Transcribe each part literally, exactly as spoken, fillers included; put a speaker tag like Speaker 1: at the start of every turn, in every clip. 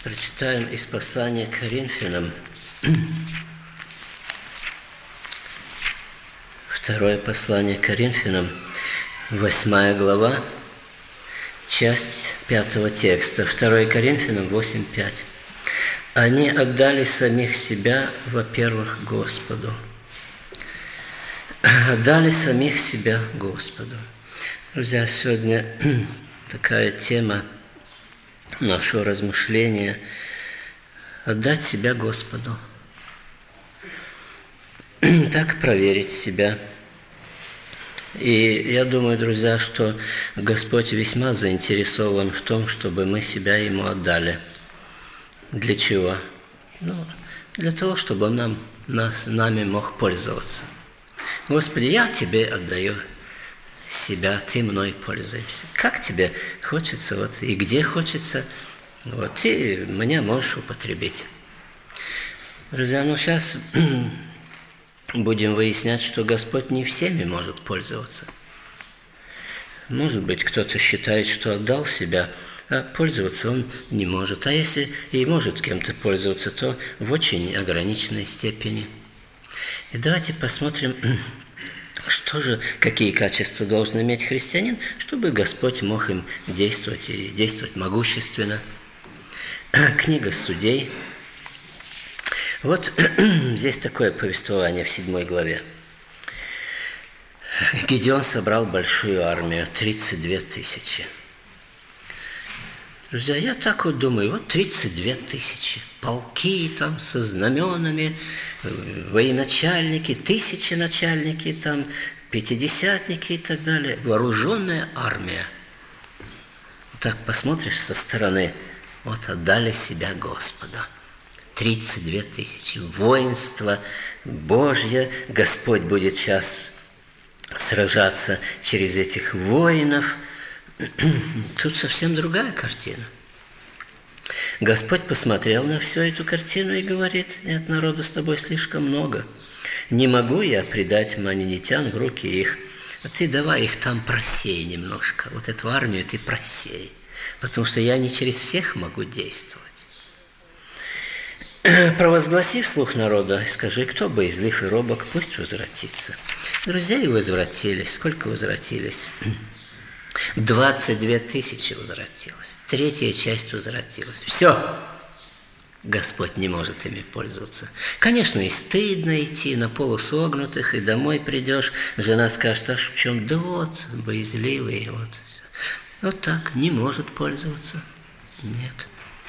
Speaker 1: Прочитаем из послания к Коринфянам. Второе послание к Коринфянам, восьмая глава, часть пятого текста. Второе Коринфянам восемь пять. Они отдали самих себя, во-первых, Господу. Отдали самих себя Господу. Друзья, сегодня такая тема нашего размышления – отдать себя Господу. Так проверить себя. И я думаю, друзья, что Господь весьма заинтересован в том, чтобы мы себя Ему отдали. Для чего? Ну, для того, чтобы Он нам, нас, нами мог пользоваться. Господи, я Тебе отдаю себя, Ты мной пользуешься. Как Тебе хочется, вот, и где хочется, вот, Ты меня можешь употребить. Друзья, ну сейчас будем выяснять, что Господь не всеми может пользоваться. Может быть, кто-то считает, что отдал себя, а пользоваться он не может. А если и может кем-то пользоваться, то в очень ограниченной степени. И давайте посмотрим, что же, какие качества должен иметь христианин, чтобы Господь мог им действовать и действовать могущественно. Книга Судей. Вот здесь такое повествование в седьмой главе. Гедеон собрал большую армию, тридцать две тысячи. Друзья, я так вот думаю, вот тридцать две тысячи. Полки там со знаменами, военачальники, тысячи начальники, там, пятидесятники и так далее. Вооруженная армия. Так посмотришь со стороны, вот отдали себя Господу. тридцать две тысячи. Воинство Божье. Господь будет сейчас сражаться через этих воинов. Тут совсем другая картина. Господь посмотрел на всю эту картину и говорит: нет, народу с тобой слишком много. Не могу я предать манинитян в руки их. А ты давай их там просей немножко. Вот эту армию ты просей. Потому что я не через всех могу действовать. Провозгласи вслух народа, скажи, кто боязлив и робок, пусть возвратится. Друзья и возвратились. Сколько возвратились? двадцать две тысячи возвратилось. Третья часть возвратилась. Все. Господь не может ими пользоваться. Конечно, и стыдно идти на полусогнутых, и домой придешь, жена скажет: а в чем? Да вот, боязливый. Вот. вот так, не может пользоваться. Нет.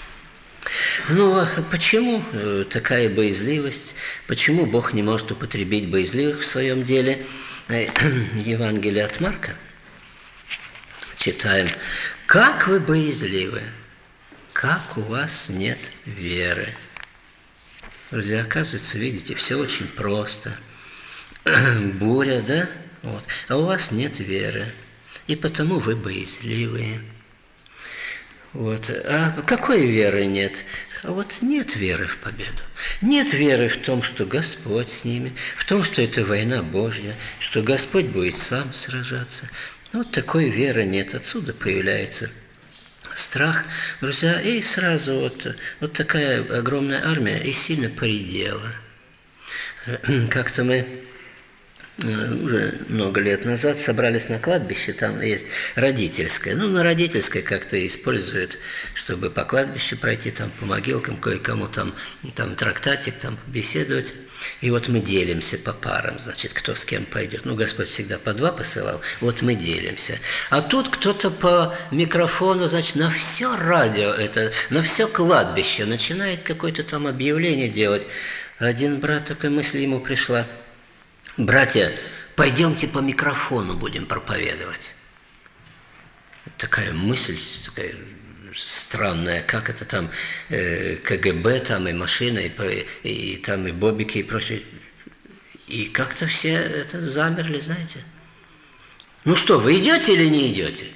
Speaker 1: Ну, а почему такая боязливость? Почему Бог не может употребить боязливых в своем деле? Евангелие от Марка. Читаем. Как вы боязливы, как у вас нет веры. Друзья, оказывается, видите, все очень просто. Буря, да? Вот. А у вас нет веры. И потому вы боязливые. Вот. А какой веры нет? А вот нет веры в победу. Нет веры в том, что Господь с ними, в том, что это война Божья, что Господь будет сам сражаться. Вот такой веры нет. Отсюда появляется страх. Друзья, и сразу вот, вот такая огромная армия и сильно поредела. Как-то мы уже много лет назад собрались на кладбище, там есть родительское. Ну, на родительское как-то используют, чтобы по кладбищу пройти, там по могилкам, кое-кому там, там трактатик, там побеседовать. И вот мы делимся по парам, значит, кто с кем пойдет. Ну, Господь всегда по два посылал, вот мы делимся. А тут кто-то по микрофону, значит, на все радио, это, на все кладбище начинает какое-то там объявление делать. Один брат, такой мысль ему пришла: братья, пойдемте по микрофону будем проповедовать. Такая мысль, такая странная, как это там э, КГБ, там и машина, и, и там и бобики, и прочее. И как-то все это замерли, знаете. Ну что, вы идете или не идете?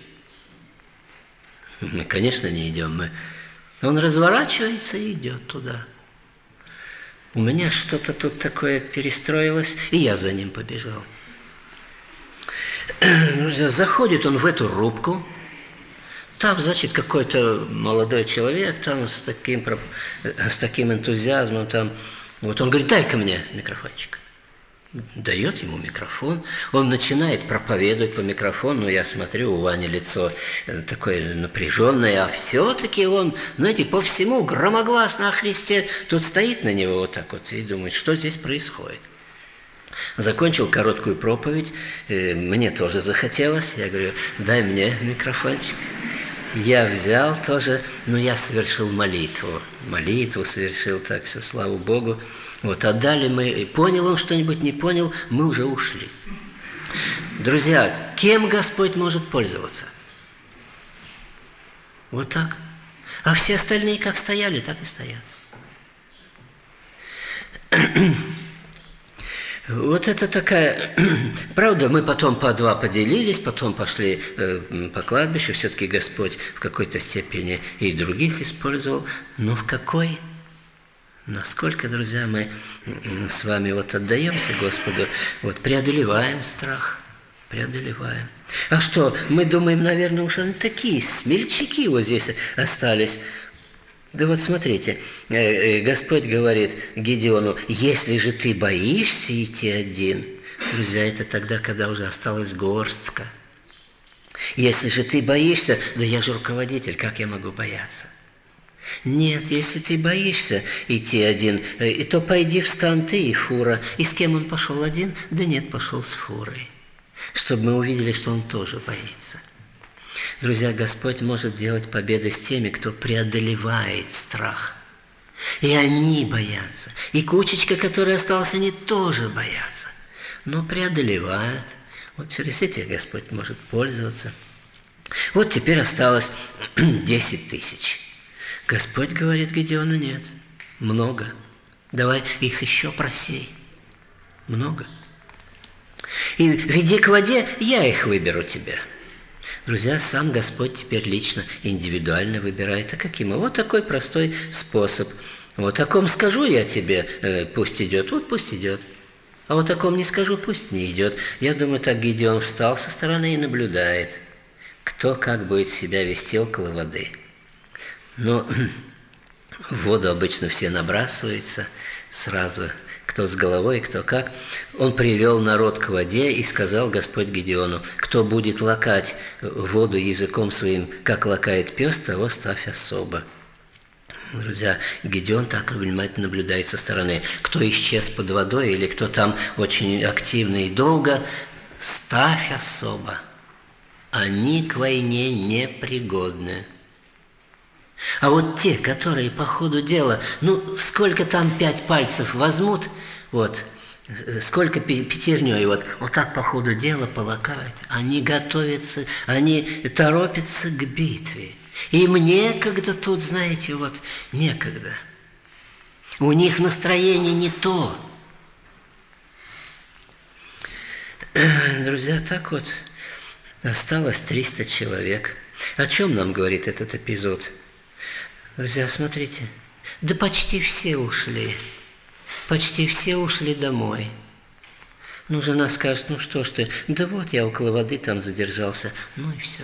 Speaker 1: Мы, конечно, не идем. Мы... Он разворачивается и идет туда. У меня что-то тут такое перестроилось, и я за ним побежал. Заходит он в эту рубку, Там, значит, какой-то молодой человек там с таким, с таким энтузиазмом, там, вот он говорит, дай-ка мне микрофончик. Дает ему микрофон, он начинает проповедовать по микрофону, я смотрю, у Вани лицо такое напряженное, а все-таки он, знаете, по всему громогласно о Христе, тут стоит на него вот так вот и думает, что здесь происходит. Закончил короткую проповедь, мне тоже захотелось, я говорю, дай мне микрофончик. Я взял тоже, но я совершил молитву, молитву совершил, так все, слава Богу. Вот, отдали мы, понял он что-нибудь, не понял, мы уже ушли. Друзья, кем Господь может пользоваться? Вот так. А все остальные как стояли, так и стоят. Вот это такая... Правда, мы потом по два поделились, потом пошли э, по кладбищу. Все-таки Господь в какой-то степени и других использовал. Но в какой? Насколько, друзья, мы с вами вот отдаемся Господу, вот преодолеваем страх, преодолеваем. А что, мы думаем, наверное, уж они такие смельчаки вот здесь остались. Да вот смотрите, Господь говорит Гедеону, если же ты боишься идти один, друзья, это тогда, когда уже осталась горстка. Если же ты боишься, да я же руководитель, как я могу бояться? Нет, если ты боишься идти один, то пойди в стан ты и фура. И с кем он пошел один? Да нет, пошел с фурой. Чтобы мы увидели, что он тоже боится. Друзья, Господь может делать победы с теми, кто преодолевает страх. И они боятся. И кучечка, которая осталась, они тоже боятся. Но преодолевают. Вот через этих Господь может пользоваться. Вот теперь осталось десять тысяч. Господь говорит Гедеону, нет, много. Давай их еще просей. Много. И веди к воде, я их выберу тебе. Друзья, сам Господь теперь лично, индивидуально выбирает. А каким? Вот такой простой способ. Вот о ком скажу я тебе, э, пусть идет, вот пусть идет. А вот о ком не скажу, пусть не идет. Я думаю, так Гедеон встал со стороны и наблюдает, кто как будет себя вести около воды. Но в воду обычно все набрасываются сразу, кто с головой, кто как. Он привел народ к воде и сказал Господь Гедеону, кто будет лакать воду языком своим, как лакает пес, того ставь особо. Друзья, Гедеон так внимательно наблюдает со стороны. Кто исчез под водой или кто там очень активно и долго, ставь особо. Они к войне непригодны. А вот те, которые по ходу дела, ну, сколько там пять пальцев возьмут, вот, сколько пятерней, вот, вот так по ходу дела полакают, они готовятся, они торопятся к битве. Им некогда тут, знаете, вот, некогда. У них настроение не то. Друзья, так вот, осталось триста человек. О чем нам говорит этот эпизод? Друзья, смотрите, да почти все ушли, почти все ушли домой. Ну, жена скажет, ну что ж ты, да вот я около воды там задержался, ну и все.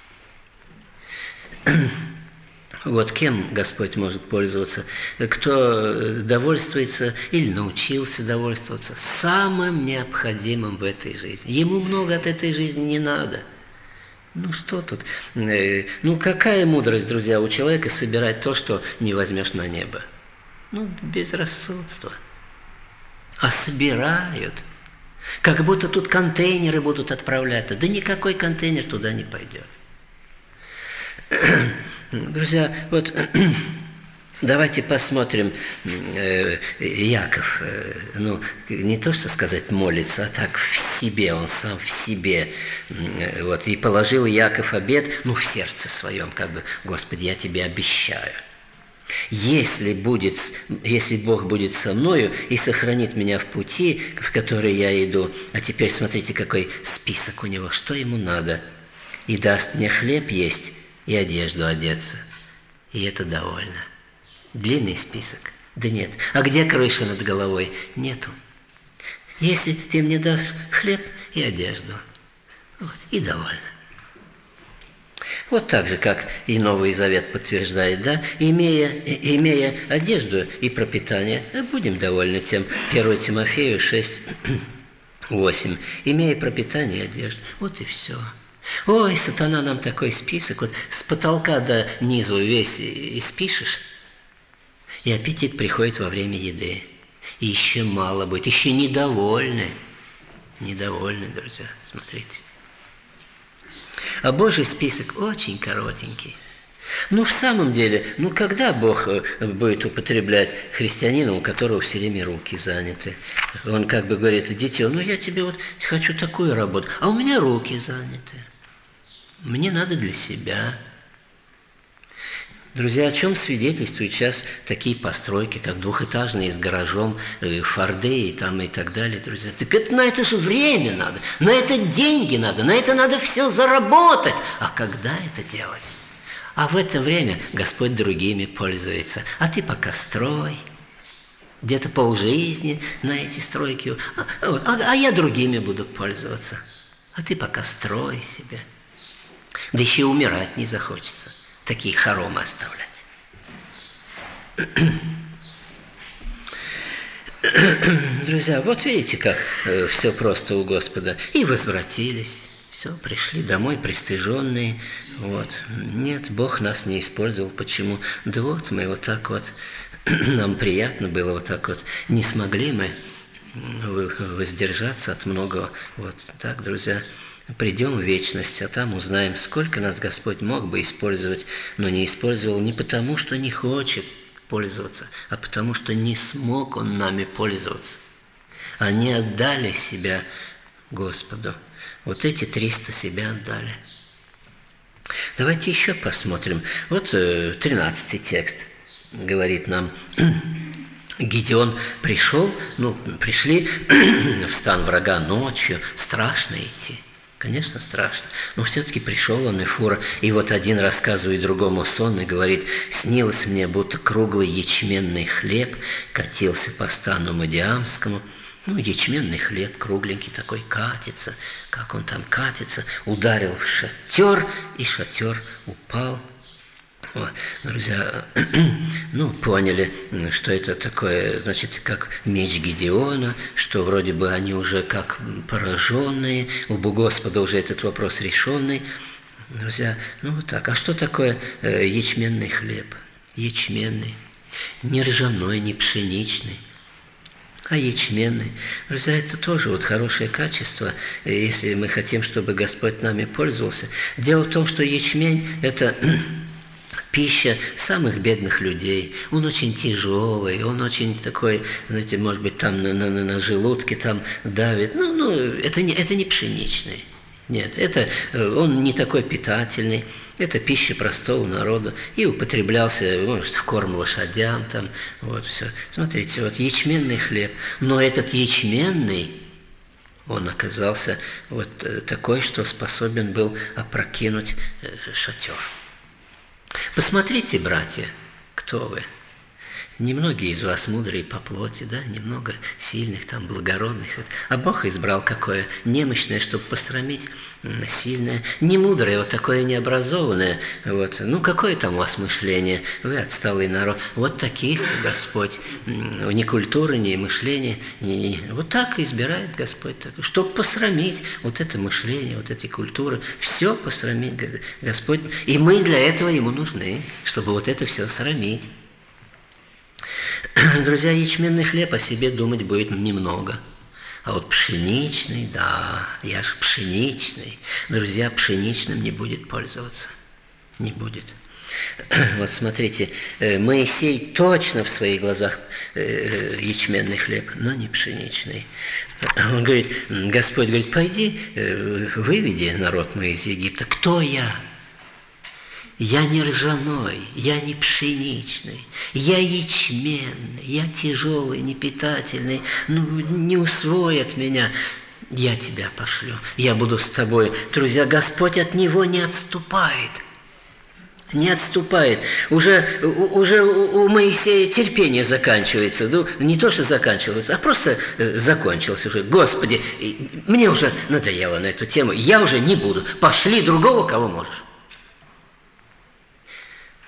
Speaker 1: Вот кем Господь может пользоваться? Кто довольствуется или научился довольствоваться самым необходимым в этой жизни. Ему много от этой жизни не надо. Ну что тут? Ну какая мудрость, друзья, у человека собирать то, что не возьмешь на небо? Ну, безрассудство. А собирают. Как будто тут контейнеры будут отправлять. Да никакой контейнер туда не пойдет. Друзья, вот давайте посмотрим, Яков, ну, не то, что сказать молится, а так в себе, он сам в себе, вот, и положил Яков обет, ну, в сердце своем, как бы, Господи, я тебе обещаю, если будет, если Бог будет со мною и сохранит меня в пути, в который я иду, а теперь смотрите, какой список у него, что ему надо, и даст мне хлеб есть и одежду одеться, и это довольно. Длинный список? Да нет. А где крыша над головой? Нету. Если ты мне дашь хлеб и одежду, вот, и довольно. Вот так же, как и Новый Завет подтверждает, да, имея, имея одежду и пропитание, будем довольны тем. первое Тимофею шесть, восемь. Имея пропитание и одежду. Вот и все. Ой, сатана нам такой список, вот с потолка до низу весь и спишешь, и аппетит приходит во время еды. И еще мало будет, еще недовольны. Недовольны, друзья, смотрите. А Божий список очень коротенький. Ну, в самом деле, ну, когда Бог будет употреблять христианина, у которого все время руки заняты? Он как бы говорит: дитё, ну, я тебе вот хочу такую работу, а у меня руки заняты. Мне надо для себя. Друзья, о чем свидетельствуют сейчас такие постройки, как двухэтажные с гаражом, форды и там и так далее, друзья? Так это на это же время надо, на это деньги надо, на это надо все заработать. А когда это делать? А в это время Господь другими пользуется. А ты пока строй. Где-то полжизни на эти стройки. А, а, а я другими буду пользоваться. А ты пока строй себе. Да еще и умирать не захочется. Такие хоромы оставлять. Друзья, вот видите, как э, все просто у Господа. И возвратились. Все, пришли домой пристыженные. Вот. Нет, Бог нас не использовал. Почему? Да вот мы вот так вот, нам приятно было вот так вот. Не смогли мы воздержаться от многого. Вот так, друзья. Придем в вечность, а там узнаем, сколько нас Господь мог бы использовать, но не использовал не потому, что не хочет пользоваться, а потому, что не смог Он нами пользоваться. Они отдали себя Господу. Вот эти триста себя отдали. Давайте еще посмотрим. Вот тринадцатый текст говорит нам: Гидеон пришел, ну, пришли в стан врага ночью, страшно идти. Конечно, страшно, но все-таки пришел он и фура. И вот один рассказывает другому сон и говорит: снилось мне, будто круглый ячменный хлеб катился по стану Мадиамскому. Ну, ячменный хлеб кругленький такой катится. Как он там катится? Ударил в шатер, и шатер упал. Вот, друзья, ну, поняли, что это такое, значит, как меч Гидеона, что вроде бы они уже как пораженные, у Господа уже этот вопрос решенный. Друзья, ну вот так. А что такое э, ячменный хлеб? Ячменный, не ржаной, не пшеничный, а ячменный. Друзья, это тоже вот хорошее качество, если мы хотим, чтобы Господь нами пользовался. Дело в том, что ячмень – это пища самых бедных людей. Он очень тяжелый, он очень такой, знаете, может быть, там на, на, на желудке там давит. Ну, ну это, не, это не пшеничный. Нет, это, он не такой питательный. Это пища простого народа. И употреблялся, может, в корм лошадям. Там, вот все. Смотрите, вот ячменный хлеб. Но этот ячменный, он оказался вот такой, что способен был опрокинуть шатер. Посмотрите, братья, кто вы. Немногие из вас мудрые по плоти, да, немного сильных, там, благородных. А Бог избрал какое? Немощное, чтобы посрамить, сильное. Не мудрое, вот такое необразованное. Вот. Ну, какое там у вас мышление? Вы отсталый народ. Вот таких Господь. Ни культуры, ни мышления. Ни... Вот так избирает Господь. Чтобы посрамить вот это мышление, вот эти культуры. Все посрамить Господь. И мы для этого Ему нужны, чтобы вот это все срамить. Друзья, ячменный хлеб о себе думать будет немного. А вот пшеничный, да, я же пшеничный. Друзья, пшеничным не будет пользоваться. Не будет. Вот смотрите, Моисей точно в своих глазах ячменный хлеб, но не пшеничный. Он говорит, Господь говорит: пойди, выведи народ мой из Египта. Кто я? Я не ржаной, я не пшеничный, я ячменный, я тяжелый, непитательный, ну, не усвоят меня. Я тебя пошлю, я буду с тобой. Друзья, Господь от него не отступает. Не отступает. Уже, уже у Моисея терпение заканчивается. Ну, не то, что заканчивается, а просто закончилось уже. Господи, мне уже надоело на эту тему, я уже не буду. Пошли другого, кого можешь.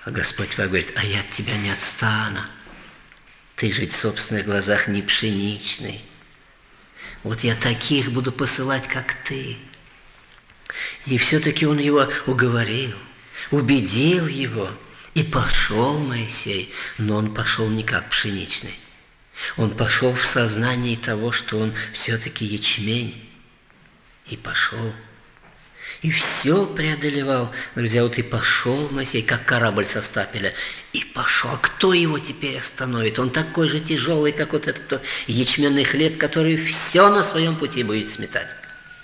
Speaker 1: А Господь говорит: а я от тебя не отстану. Ты же в собственных глазах не пшеничный. Вот я таких буду посылать, как ты. И все-таки он его уговорил, убедил его. И пошел Моисей, но он пошел не как пшеничный. Он пошел в сознании того, что он все-таки ячмень. И пошел. И все преодолевал. Друзья, вот и пошел Моисей, как корабль со стапеля. И пошел. Кто его теперь остановит? Он такой же тяжелый, как вот этот ячменный хлеб, который все на своем пути будет сметать.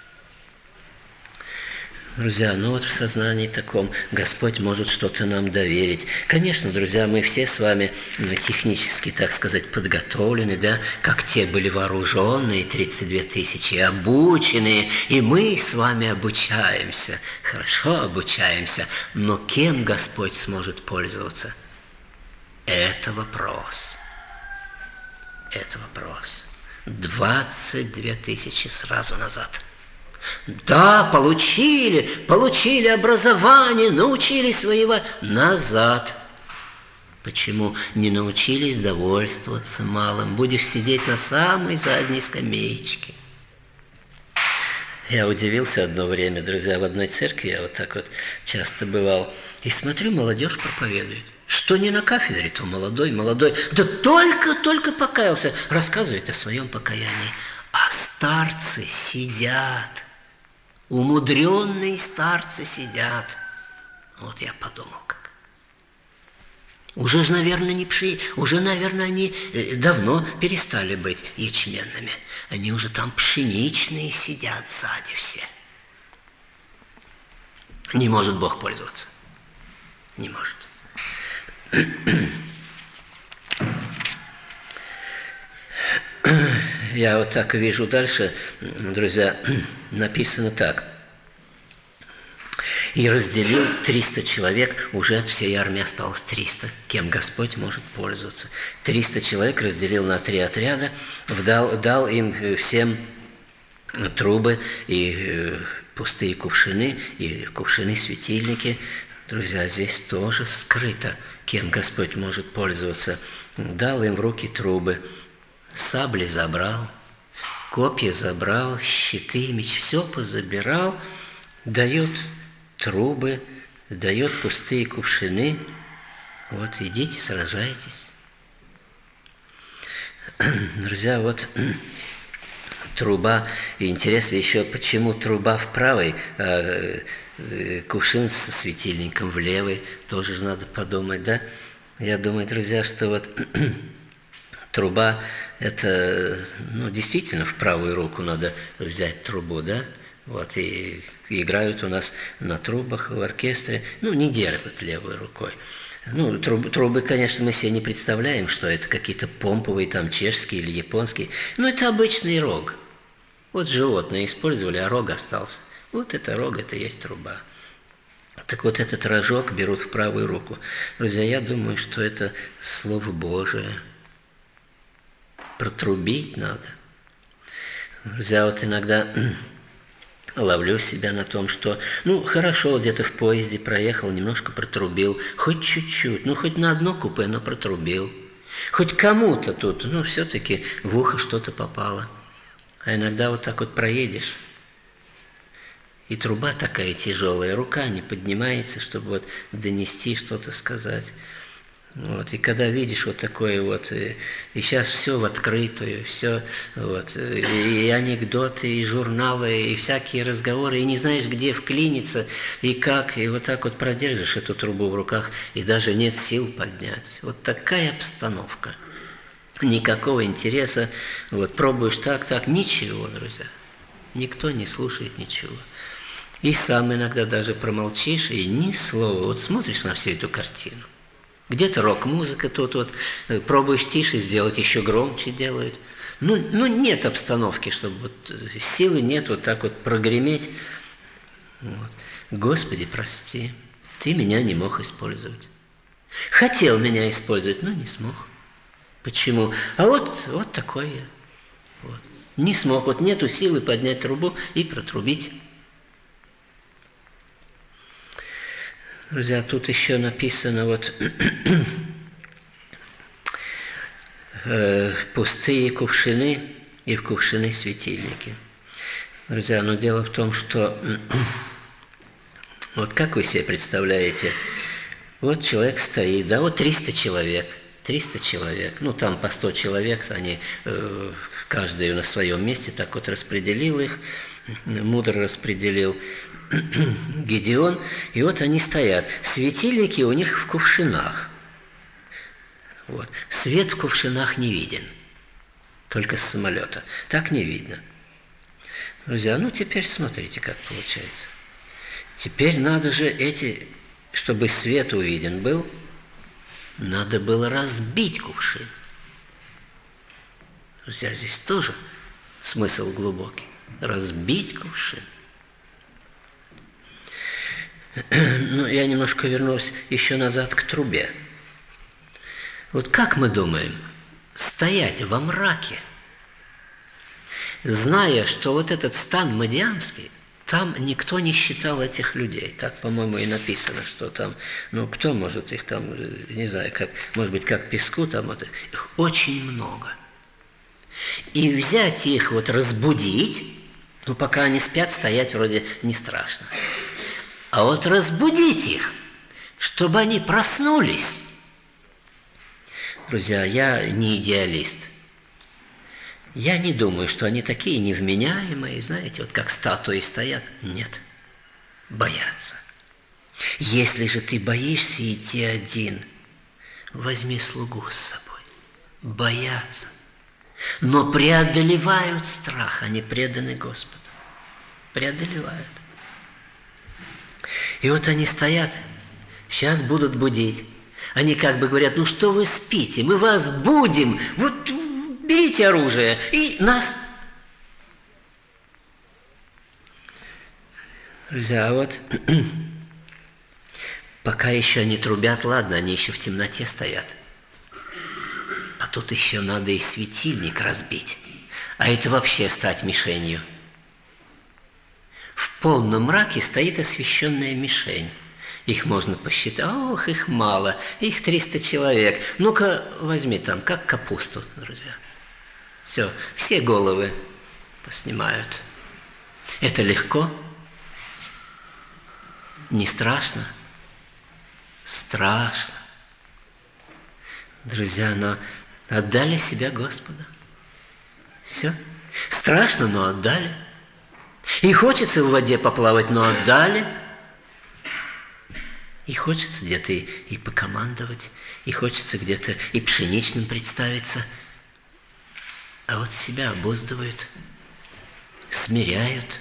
Speaker 1: Друзья, ну вот в сознании таком Господь может что-то нам доверить. Конечно, друзья, мы все с вами технически, так сказать, подготовлены, да, как те были вооруженные, тридцать две тысячи, обученные, и мы с вами обучаемся, хорошо обучаемся, но кем Господь сможет пользоваться? Это вопрос. Это вопрос. двадцать две тысячи сразу назад. Да, получили, получили образование, научились воевать назад. Почему не научились довольствоваться малым? Будешь сидеть на самой задней скамеечке. Я удивился одно время, друзья, в одной церкви, я вот так вот часто бывал, и смотрю, молодежь проповедует. Что не на кафедре, то молодой, молодой, да только-только покаялся, рассказывает о своем покаянии. А старцы сидят. Умудренные старцы сидят. Вот я подумал, как. Уже же, наверное, не пши, уже, наверное, они давно перестали быть ячменными. Они уже там пшеничные сидят сзади все. Не может Бог пользоваться. Не может. Я вот так вижу дальше, друзья, написано так. И разделил триста человек, уже от всей армии осталось триста, кем Господь может пользоваться. триста человек разделил на три отряда, дал, дал им всем трубы и пустые кувшины, и кувшины-светильники. Друзья, здесь тоже скрыто, кем Господь может пользоваться. Дал им в руки трубы. Сабли забрал, копья забрал, щиты, меч, все позабирал, дает трубы, дает пустые кувшины. Вот, идите, сражайтесь. Друзья, вот труба, и интересно еще, почему труба в правой, а кувшин со светильником в левой, тоже же надо подумать, да? Я думаю, друзья, что вот труба, это, ну, действительно, в правую руку надо взять трубу, да? Вот, и играют у нас на трубах в оркестре, ну, не держат левой рукой. Ну, трубы, трубы, конечно, мы себе не представляем, что это какие-то помповые, там, чешские или японские, но это обычный рог. Вот животные использовали, а рог остался. Вот это рог, это есть труба. Так вот, этот рожок берут в правую руку. Друзья, я думаю, что это Слово Божие. Протрубить надо. Друзья, вот иногда ловлю себя на том, что, ну, хорошо, где-то в поезде проехал, немножко протрубил, хоть чуть-чуть, ну, хоть на одно купе, но протрубил. Хоть кому-то тут, ну, все-таки в ухо что-то попало. А иногда вот так вот проедешь, и труба такая тяжелая, рука не поднимается, чтобы вот донести, что-то сказать. Вот, и когда видишь вот такое вот, и, и сейчас все в открытую, все, вот, и, и анекдоты, и журналы, и всякие разговоры, и не знаешь, где вклиниться, и как, и вот так вот продержишь эту трубу в руках, и даже нет сил поднять. Вот такая обстановка. Никакого интереса, вот, пробуешь так, так, ничего, друзья. Никто не слушает ничего. И сам иногда даже промолчишь, и ни слова, вот смотришь на всю эту картину. Где-то рок-музыка, тут вот пробуешь тише сделать, еще громче делают. Ну, ну нет обстановки, чтобы вот силы нет вот так вот прогреметь. Вот. Господи, прости, ты меня не мог использовать. Хотел меня использовать, но не смог. Почему? А вот, вот такой я. Вот. Не смог, вот нету силы поднять трубу и протрубить. Друзья, тут еще написано вот пустые кувшины и в кувшины светильники. Друзья, но дело в том, что вот как вы себе представляете, вот человек стоит, да, вот триста человек, триста человек, ну там по сто человек, они э, каждый на своем месте так вот распределил их, мудро распределил Гедеон, и вот они стоят. Светильники у них в кувшинах. Вот. Свет в кувшинах не виден, только с самолета. Так не видно. Друзья, ну теперь смотрите, как получается. Теперь надо же эти, чтобы свет увиден был, надо было разбить кувшин. Друзья, здесь тоже смысл глубокий. Разбить кувшин. Ну, я немножко вернусь еще назад к трубе. Вот как мы думаем, стоять во мраке, зная, что вот этот стан Мадиамский, там никто не считал этих людей. Так, по-моему, и написано, что там, ну, кто может их там, не знаю, как, может быть, как песку там, вот, их очень много. И взять их, вот разбудить, ну, пока они спят, стоять вроде не страшно. А вот разбудить их, чтобы они проснулись. Друзья, я не идеалист. Я не думаю, что они такие невменяемые, знаете, вот как статуи стоят. Нет, боятся. Если же ты боишься идти один, возьми слугу с собой. Боятся, но преодолевают страх, они преданы Господу. Преодолевают. И вот они стоят, сейчас будут будить. Они как бы говорят, ну что вы спите, мы вас будем, вот берите оружие и нас. Друзья, а вот пока еще они трубят, ладно, они еще в темноте стоят. А тут еще надо и светильник разбить, а это вообще стать мишенью. В полном мраке стоит освещенная мишень. Их можно посчитать. Ох, их мало. Их триста человек. Ну-ка, возьми там, как капусту, друзья. Все, все головы поснимают. Это легко? Не страшно? Страшно. Друзья, но отдали себя Господу. Все. Страшно, но отдали. И хочется в воде поплавать, но отдали. И хочется где-то и, и покомандовать, и хочется где-то и пшеничным представиться. А вот себя обуздывают, смиряют.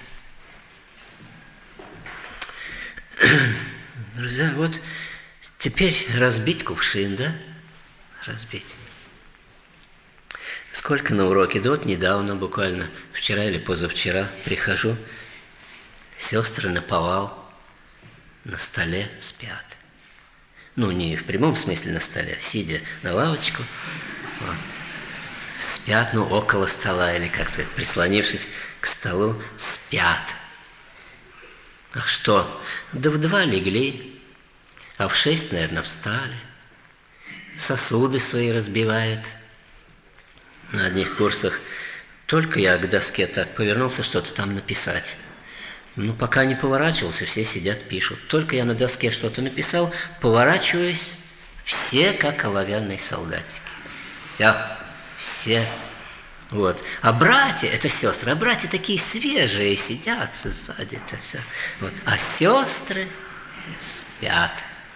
Speaker 1: Друзья, вот теперь разбить кувшин, да? Разбить. Сколько на уроке? Да вот недавно, буквально вчера или позавчера прихожу, сестры наповал. На столе спят. Ну, не в прямом смысле на столе, сидя на лавочку. Вот. Спят, ну, около стола, или, как сказать, прислонившись к столу, спят. А что? Да в два легли, а в шесть, наверное, встали. Сосуды свои разбивают. На одних курсах только я к доске так повернулся, что-то там написать. Ну, пока не поворачивался, все сидят, пишут. Только я на доске что-то написал, поворачиваюсь, все как оловянные солдатики. Все, все. Вот. А братья, это сестры, а братья такие свежие сидят сзади. Это все. Вот. А сестры спят.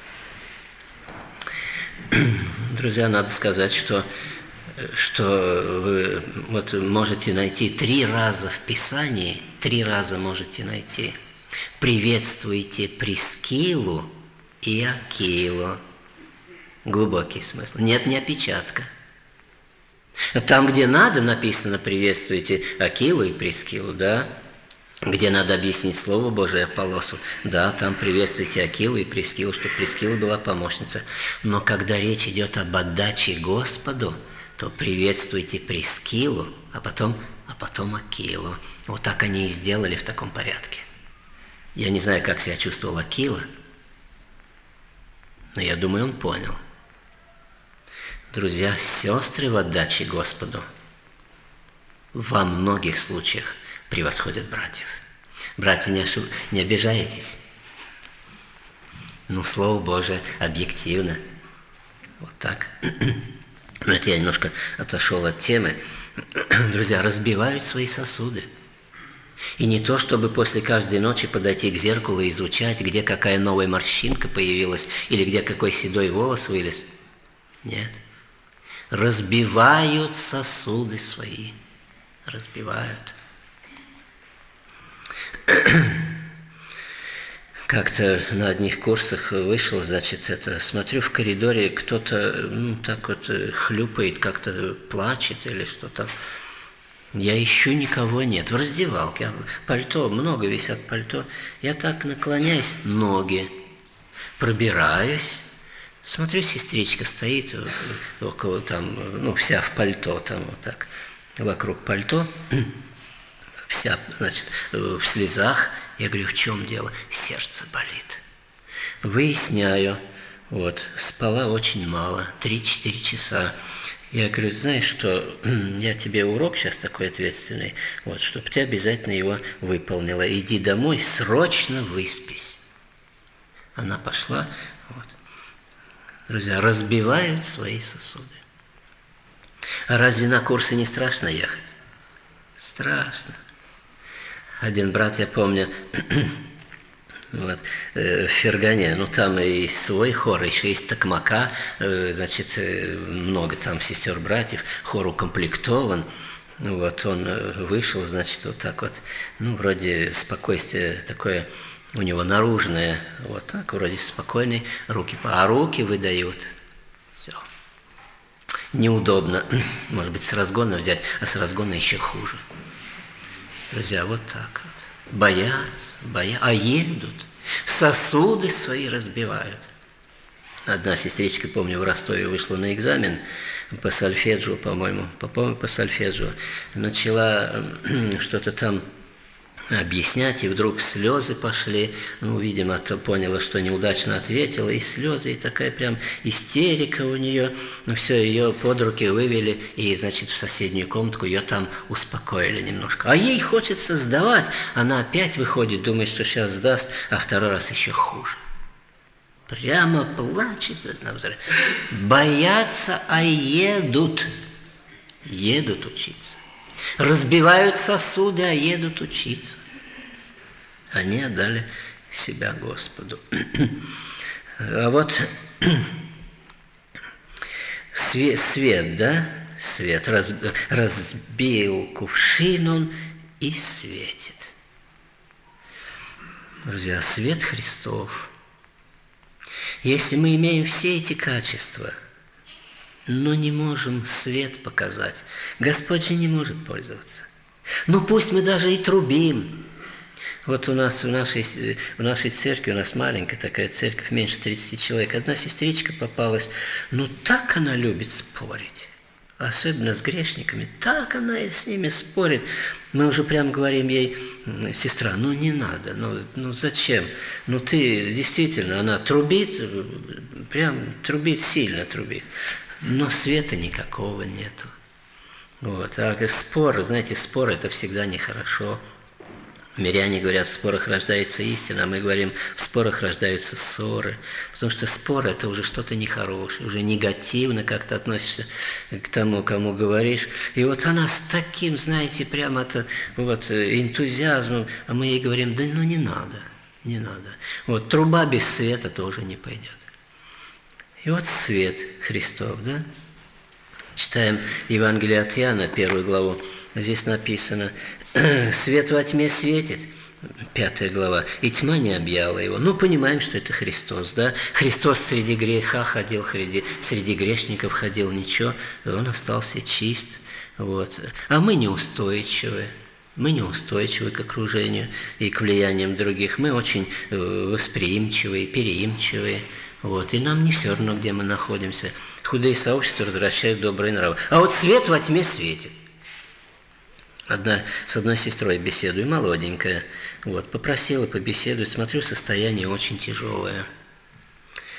Speaker 1: Друзья, надо сказать, что что вы вот можете найти три раза в Писании, три раза можете найти. Приветствуйте Прискилу и Акилу. Глубокий смысл. Нет, не опечатка. Там, где надо, написано «приветствуйте Акилу и Прискилу», да? Где надо объяснить Слово Божие Аполлосу, да, там приветствуйте Акилу и Прискилу, чтобы Прискила была помощница. Но когда речь идет об отдаче Господу, то приветствуйте Прискилу, а потом, а потом Акилу. Вот так они и сделали в таком порядке. Я не знаю, как себя чувствовал Акила, Но я думаю, он понял. Друзья, сестры в отдаче Господу во многих случаях превосходят братьев. Братья, не, ошиб... не обижайтесь. Ну, Слово Божие объективно. Вот так. Но это я немножко отошел от темы. Друзья, разбивают свои сосуды. И не то, чтобы после каждой ночи подойти к зеркалу и изучать, где какая новая морщинка появилась или где какой седой волос вылез. Нет. Разбивают сосуды свои. Разбивают. Как-то на одних курсах вышел, значит, это, смотрю, в коридоре кто-то, ну, так вот хлюпает, как-то плачет или что-то. Я ищу, никого нет. В раздевалке, пальто, много висят пальто. Я так наклоняюсь, ноги, пробираюсь. Смотрю, сестричка стоит около там, ну, вся в пальто, там вот так, вокруг пальто, вся, значит, в слезах. Я говорю, в чем дело? Сердце болит. Выясняю, вот, спала очень мало, три-четыре часа. Я говорю, знаешь что, я тебе урок сейчас такой ответственный, вот, чтобы ты обязательно его выполнила. Иди домой, срочно выспись. Она пошла, вот. Друзья, разбивают свои сосуды. А разве на курсы не страшно ехать? Страшно. Один брат, я помню, вот, в Фергане, ну там и свой хор, еще есть Токмака, значит, много там сестер-братьев, хор укомплектован. Вот он вышел, значит, вот так вот, ну, вроде спокойствие такое у него наружное, вот так, вроде спокойный, руки, а руки выдают. Все. Неудобно, может быть, с разгона взять, а с разгона еще хуже. Друзья, вот так вот. Боятся, боятся, а едут. Сосуды свои разбивают. Одна сестричка, помню, в Ростове вышла на экзамен по сольфеджио, по-моему, по-моему, по сольфеджио. Начала что-то там объяснять, и вдруг слезы пошли. Ну, видимо, то поняла, что неудачно ответила, и слезы, и такая прям истерика у нее. Ну, все, ее под руки вывели, и, значит, в соседнюю комнатку ее там успокоили немножко. А ей хочется сдавать. Она опять выходит, думает, что сейчас сдаст, а второй раз еще хуже. Прямо плачет. Боятся, а едут. Едут учиться. Разбивают сосуды, а едут учиться. Они отдали себя Господу. А вот свет, свет, да? Свет. Раз, разбил кувшин он и светит. Друзья, свет Христов. Если мы имеем все эти качества, но не можем свет показать, Господь же не может пользоваться. Ну пусть мы даже и трубим. Вот у нас в нашей, в нашей церкви, у нас маленькая такая церковь, меньше тридцати человек, одна сестричка попалась, ну так она любит спорить, особенно с грешниками, так она и с ними спорит. Мы уже прям говорим ей, сестра, ну не надо, ну, ну зачем? Ну ты действительно, она трубит, прям трубит, сильно трубит. Но света никакого нету. Вот. А спор, знаете, спор – это всегда нехорошо. Миряне говорят, в спорах рождается истина, а мы говорим, в спорах рождаются ссоры. Потому что спор – это уже что-то нехорошее, уже негативно как-то относишься к тому, кому говоришь. И вот она с таким, знаете, прямо это, вот, энтузиазмом, а мы ей говорим, да ну не надо, не надо. Вот труба без света тоже не пойдет. И вот свет Христов, да? Читаем Евангелие от Иоанна, первую главу. Здесь написано, свет во тьме светит, пятая глава, и тьма не объяла его. Ну, понимаем, что это Христос, да? Христос среди греха ходил, среди, среди грешников ходил, ничего, он остался чист. Вот. А мы неустойчивы. Мы неустойчивы к окружению и к влияниям других. Мы очень восприимчивые, переимчивые. Вот. И нам не все равно, где мы находимся. Худые сообщества развращают добрые нравы. А вот свет во тьме светит. Одна, с одной сестрой беседую, молоденькая. Вот, попросила побеседовать. Смотрю, состояние очень тяжелое.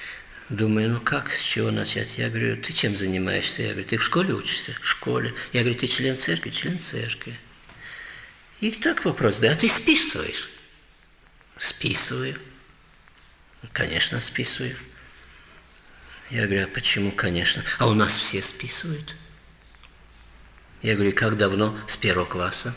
Speaker 1: Думаю, ну как, с чего начать? Я говорю, ты чем занимаешься? Я говорю, ты в школе учишься? В школе. Я говорю, ты член церкви? Член церкви. И так вопрос, да, а ты списываешь? Списываю. Конечно, списываю. Я говорю, а почему, конечно? А у нас все списывают. Я говорю, как давно? С первого класса.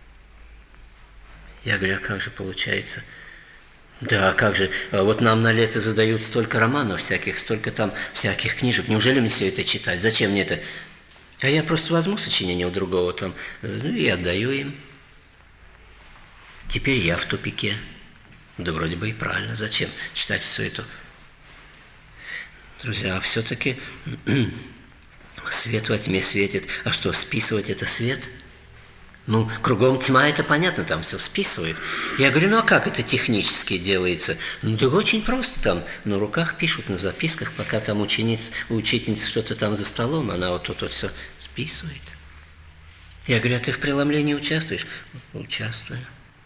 Speaker 1: Я говорю, а как же получается? Да, как же, вот нам на лето задают столько романов всяких, столько там всяких книжек. Неужели мне все это читать? Зачем мне это? А я просто возьму сочинение у другого там, ну и отдаю им. Теперь я в тупике. Да вроде бы и правильно. Зачем читать все это? Друзья, а все-таки свет во тьме светит. А что, списывать это свет? Ну, кругом тьма, это понятно, там все списывают. Я говорю, ну а как это технически делается? Ну, да очень просто там, на руках пишут, на записках, пока там ученица, учительница что-то там за столом, она вот тут вот все списывает. Я говорю, а ты в преломлении участвуешь? Участвую.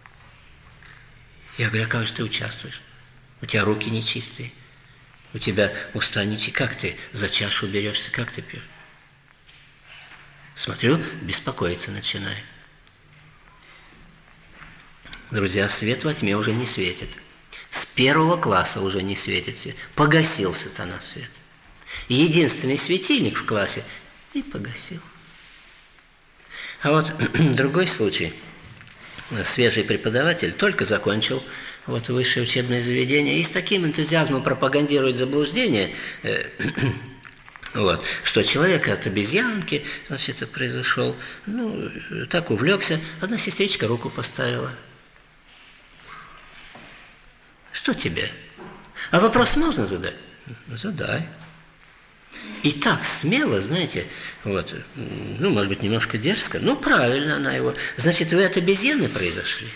Speaker 1: Я говорю, а как же ты участвуешь? У тебя руки нечистые, у тебя уста нечистые. Как ты за чашу берешься, как ты пьешь? Смотрю, беспокоиться начинает. Друзья, свет во тьме уже не светит. С первого класса уже не светит свет. Погасил сатана свет. Единственный светильник в классе и погасил. А вот другой случай. Свежий преподаватель только закончил вот высшее учебное заведение и с таким энтузиазмом пропагандирует заблуждение, э, вот, что человек от обезьянки, значит, произошел, ну, так увлекся, одна сестричка руку поставила. Что тебе? А вопрос можно задать? Задай. И так смело, знаете, вот, ну, может быть, немножко дерзко, но правильно она его. Значит, вы от обезьяны произошли?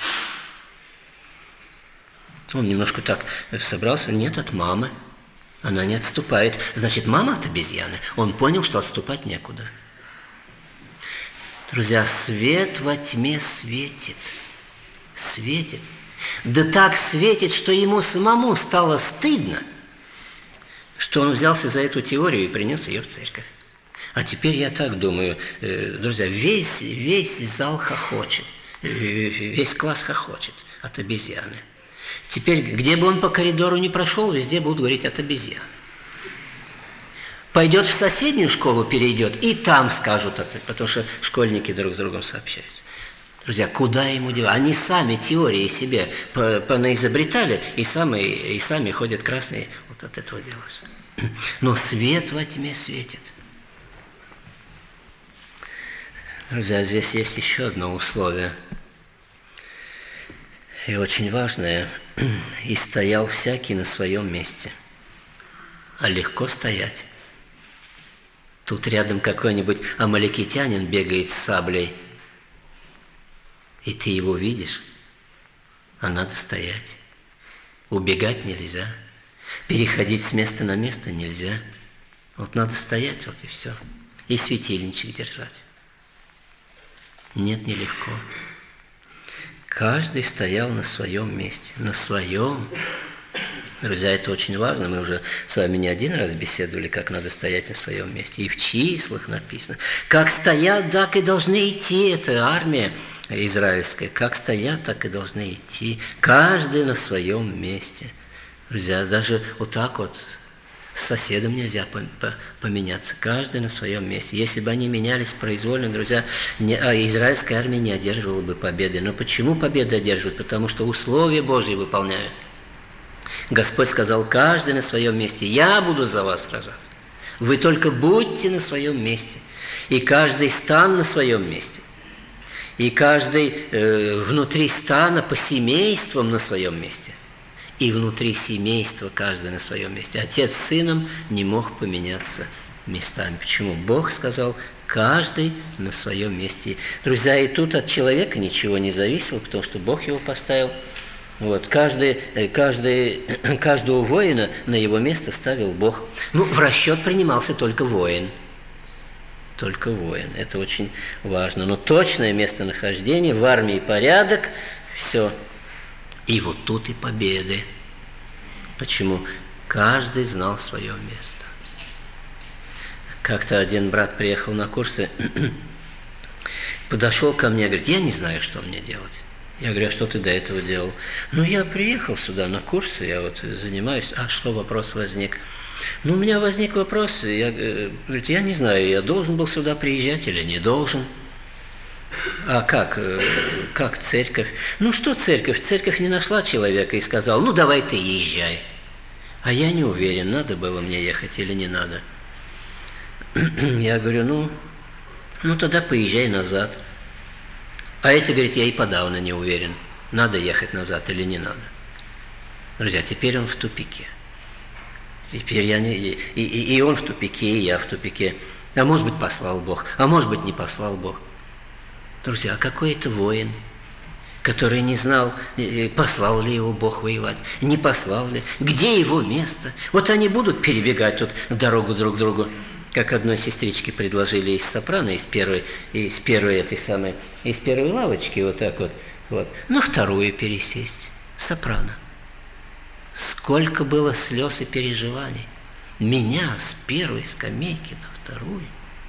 Speaker 1: Он немножко так собрался, нет, от мамы. Она не отступает. Значит, мама от обезьяны. Он понял, что отступать некуда. Друзья, свет во тьме светит. Светит. Да так светит, что ему самому стало стыдно, что он взялся за эту теорию и принес ее в церковь. А теперь я так думаю, друзья, весь, весь зал хохочет, весь класс хохочет от обезьяны. Теперь, где бы он по коридору не прошел, везде будут говорить от обезьян. Пойдет в соседнюю школу, перейдет, и там скажут, потому что школьники друг с другом сообщаются. Друзья, куда ему деваться? Они сами теории себе понаизобретали, и сами, и сами ходят красные вот от этого дела. Но свет во тьме светит. Друзья, здесь есть еще одно условие. И очень важное. И стоял всякий на своем месте. А легко стоять. Тут рядом какой-нибудь амаликитянин бегает с саблей, и ты его видишь, а надо стоять. Убегать нельзя. Переходить с места на место нельзя. Вот надо стоять, вот и все. И светильничек держать. Нет, нелегко. Каждый стоял на своем месте. На своем. Друзья, это очень важно. Мы уже с вами не один раз беседовали, как надо стоять на своем месте. И в числах написано. Как стоят, так и должны идти. Это армия израильская. Как стоят, так и должны идти. Каждый на своем месте. Друзья, даже вот так вот с соседом нельзя поменяться. Каждый на своем месте. Если бы они менялись произвольно, друзья, не, а израильская армия не одерживала бы победы. Но почему победы одерживают? Потому что условия Божьи выполняют. Господь сказал, каждый на своем месте. Я буду за вас сражаться. Вы только будьте на своем месте. И каждый стан на своем месте. И каждый э, внутри стана по семействам на своем месте. И внутри семейства каждый на своем месте. Отец с сыном не мог поменяться местами. Почему? Бог сказал, каждый на своем месте. Друзья, и тут от человека ничего не зависело, потому что Бог его поставил. Вот, каждый, каждый, каждого воина на его место ставил Бог. Ну, в расчет принимался только воин. Только воин. Это очень важно. Но точное местонахождение в армии порядок, все. И вот тут и победы. Почему? Каждый знал свое место. Как-то один брат приехал на курсы, подошел ко мне, говорит, я не знаю, что мне делать. Я говорю, а что ты до этого делал? Ну, я приехал сюда на курсы, я вот занимаюсь. А что, вопрос возник? Ну, у меня возник вопрос, я, говорит, я не знаю, я должен был сюда приезжать или не должен. А как? Как церковь? Ну, что церковь? Церковь не нашла человека и сказала, ну, давай ты езжай. А я не уверен, надо было мне ехать или не надо. Я говорю, ну, ну тогда поезжай назад. А это, говорит, я и подавно не уверен, надо ехать назад или не надо. Друзья, теперь он в тупике. Теперь я не... И, и, и он в тупике, и я в тупике. А может быть, послал Бог, а может быть, не послал Бог. Друзья, какой это воин, который не знал, послал ли его Бог воевать, не послал ли, где его место. Вот они будут перебегать тут дорогу друг к другу, как одной сестричке предложили из Сопрано, из первой, из первой этой самой, из первой лавочки, вот так вот, вот, на вторую пересесть, Сопрано. Сколько было слез и переживаний. Меня с первой скамейки на вторую.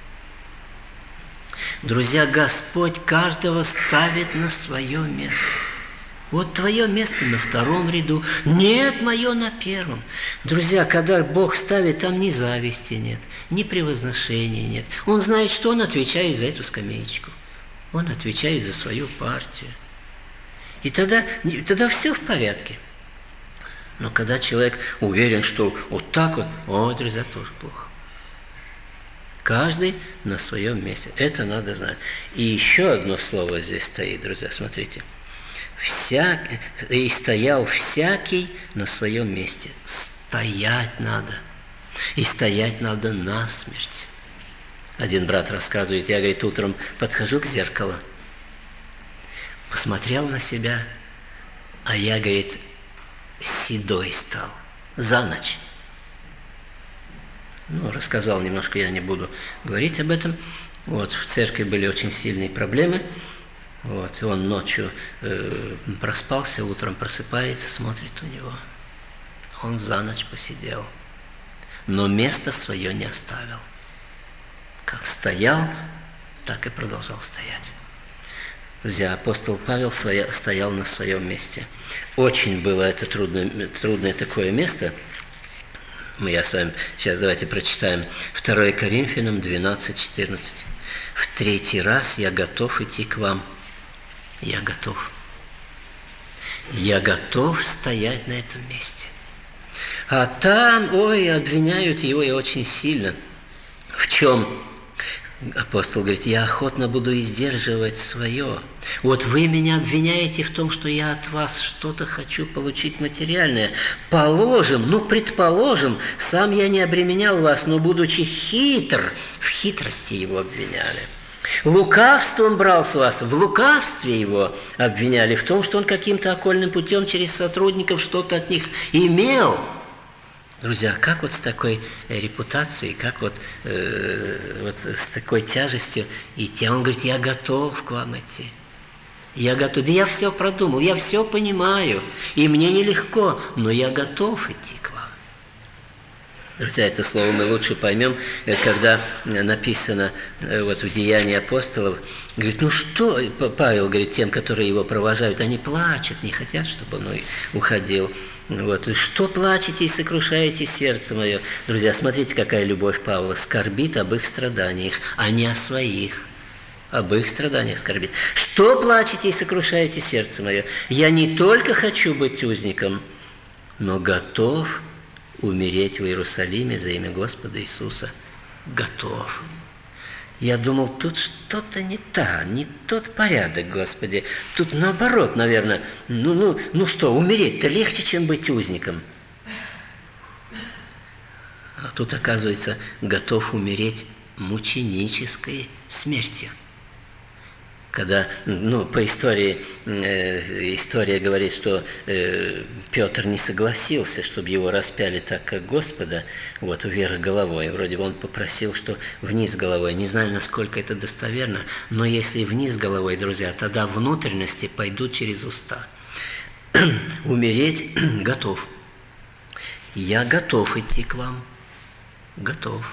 Speaker 1: Друзья, Господь каждого ставит на свое место. Вот твое место на втором ряду. Нет, мое на первом. Друзья, когда Бог ставит, там ни зависти нет, ни превозношения нет. Он знает, что Он отвечает за эту скамеечку. Он отвечает за свою партию. И тогда, тогда все в порядке. Но когда человек уверен, что вот так вот, ой, друзья, тоже плохо. Каждый на своем месте. Это надо знать. И еще одно слово здесь стоит, друзья, смотрите. Всяк... И стоял всякий на своем месте. Стоять надо. И стоять надо насмерть. Один брат рассказывает, я, говорит, утром подхожу к зеркалу, посмотрел на себя, а я, говорит, седой стал за ночь. Ну, рассказал немножко, я не буду говорить об этом. Вот, в церкви были очень сильные проблемы. Вот, и он ночью э, проспался, утром просыпается, смотрит у него. Он за ночь посидел, но место свое не оставил. Как стоял, так и продолжал стоять. Друзья, апостол Павел стоял на своем месте. Очень было это трудное, трудное такое место. Мы, я с вами, сейчас давайте прочитаем второе Коринфянам двенадцать четырнадцать. В третий раз я готов идти к вам. Я готов. Я готов стоять на этом месте. А там, ой, обвиняют его и очень сильно. В чем? Апостол говорит, я охотно буду издерживать свое. Вот вы меня обвиняете в том, что я от вас что-то хочу получить материальное. Положим, ну, предположим, сам я не обременял вас, но, будучи хитр, в хитрости его обвиняли. Лукавством брал с вас, в лукавстве его обвиняли, в том, что он каким-то окольным путем через сотрудников что-то от них имел. Друзья, как вот с такой репутацией, как вот, э, вот с такой тяжестью идти? Он говорит, я готов к вам идти. Я готов. Да я все продумал, я все понимаю. И мне нелегко, но я готов идти к вам. Друзья, это слово мы лучше поймем, когда написано вот в Деянии апостолов. Говорит, ну что, Павел говорит тем, которые его провожают, они плачут, не хотят, чтобы он уходил. Вот. И что плачете и сокрушаете сердце мое? Друзья, смотрите, какая любовь Павла. Скорбит об их страданиях, а не о своих. Об их страданиях скорбит. Что плачете и сокрушаете сердце мое? Я не только хочу быть узником, но готов умереть в Иерусалиме за имя Господа Иисуса. Готов. Я думал, тут что-то не так, не тот порядок, Господи. Тут наоборот, наверное. Ну, ну, ну что, умереть-то легче, чем быть узником. А тут, оказывается, готов умереть мученической смертью. Когда, ну, по истории, э, история говорит, что э, Петр не согласился, чтобы его распяли так, как Господа, вот, вверх головой. Вроде бы он попросил, что вниз головой. Не знаю, насколько это достоверно, но если вниз головой, друзья, тогда внутренности пойдут через уста. Умереть готов. я готов идти к вам. Готов.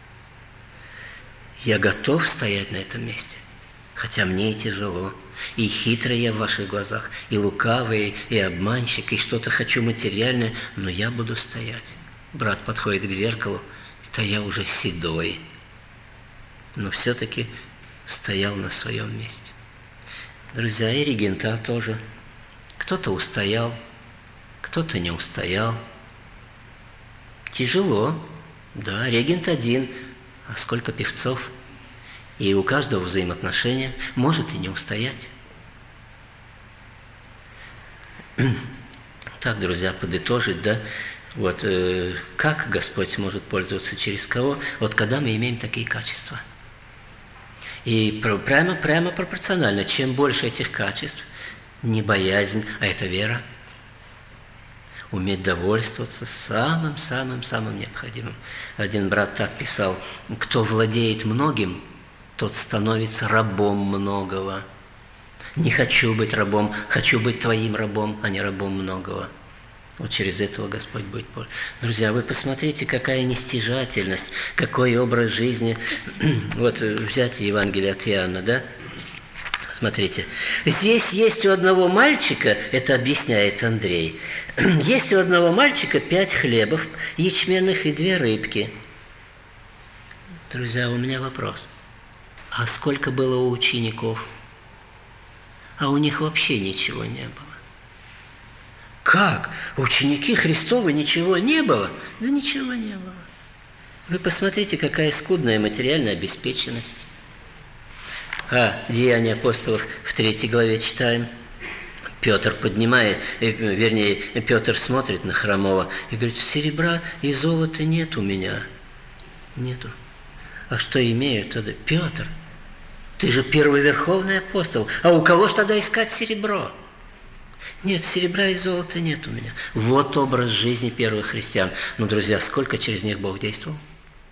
Speaker 1: Я готов стоять на этом месте, хотя мне и тяжело, и хитрый я в ваших глазах, и лукавый, и обманщик, и что-то хочу материальное, но я буду стоять. Брат подходит к зеркалу, это я уже седой, но все-таки стоял на своем месте. Друзья, и регента тоже. Кто-то устоял, кто-то не устоял. Тяжело, да, регент один, а сколько певцов. И у каждого взаимоотношения может и не устоять. Так, друзья, подытожить, да, вот э, как Господь может пользоваться, через кого, вот когда мы имеем такие качества. И прямо, прямо пропорционально, чем больше этих качеств, не боязнь, а это вера, уметь довольствоваться самым-самым-самым необходимым. Один брат так писал: кто владеет многим, тот становится рабом многого. Не хочу быть рабом, хочу быть твоим рабом, а не рабом многого. Вот через этого Господь будет пользоваться. Друзья, вы посмотрите, какая нестяжательность, какой образ жизни. Вот взять Евангелие от Иоанна, да? Смотрите, здесь есть у одного мальчика, это объясняет Андрей, есть у одного мальчика пять хлебов ячменных и две рыбки. Друзья, у меня вопрос. А сколько было у учеников? А у них вообще ничего не было. Как? Ученики Христовы ничего не было? Да ничего не было. Вы посмотрите, какая скудная материальная обеспеченность. А Деяния апостолов в третьей главе читаем. Петр поднимает, вернее, Петр смотрит на хромого и говорит: серебра и золота нет у меня. Нету. А что имею тогда? Петр, ты же первый верховный апостол. А у кого ж тогда искать серебро? Нет, серебра и золота нет у меня. Вот образ жизни первых христиан. Ну, друзья, сколько через них Бог действовал?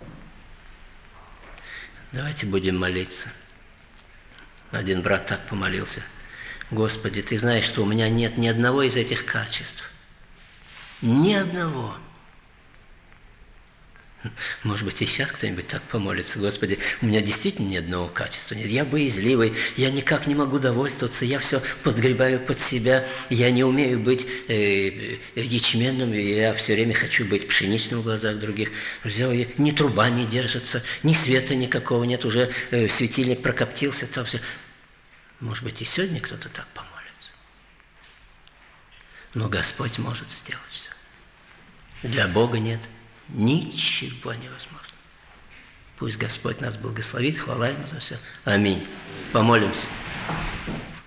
Speaker 1: Давайте будем молиться. Один брат так помолился: Господи, Ты знаешь, что у меня нет ни одного из этих качеств. Ни одного. Может быть, и сейчас кто-нибудь так помолится: Господи, у меня действительно ни одного качества нет. Я боязливый, я никак не могу довольствоваться, я все подгребаю под себя, я не умею быть э, ячменным, я все время хочу быть пшеничным в глазах других. Друзья, ни труба не держится, ни света никакого нет, уже э, светильник прокоптился, там все. Может быть, и сегодня кто-то так помолится. Но Господь может сделать все. Для Бога нет ничего невозможно. Пусть Господь нас благословит, хвала Ему за все. Аминь. Помолимся.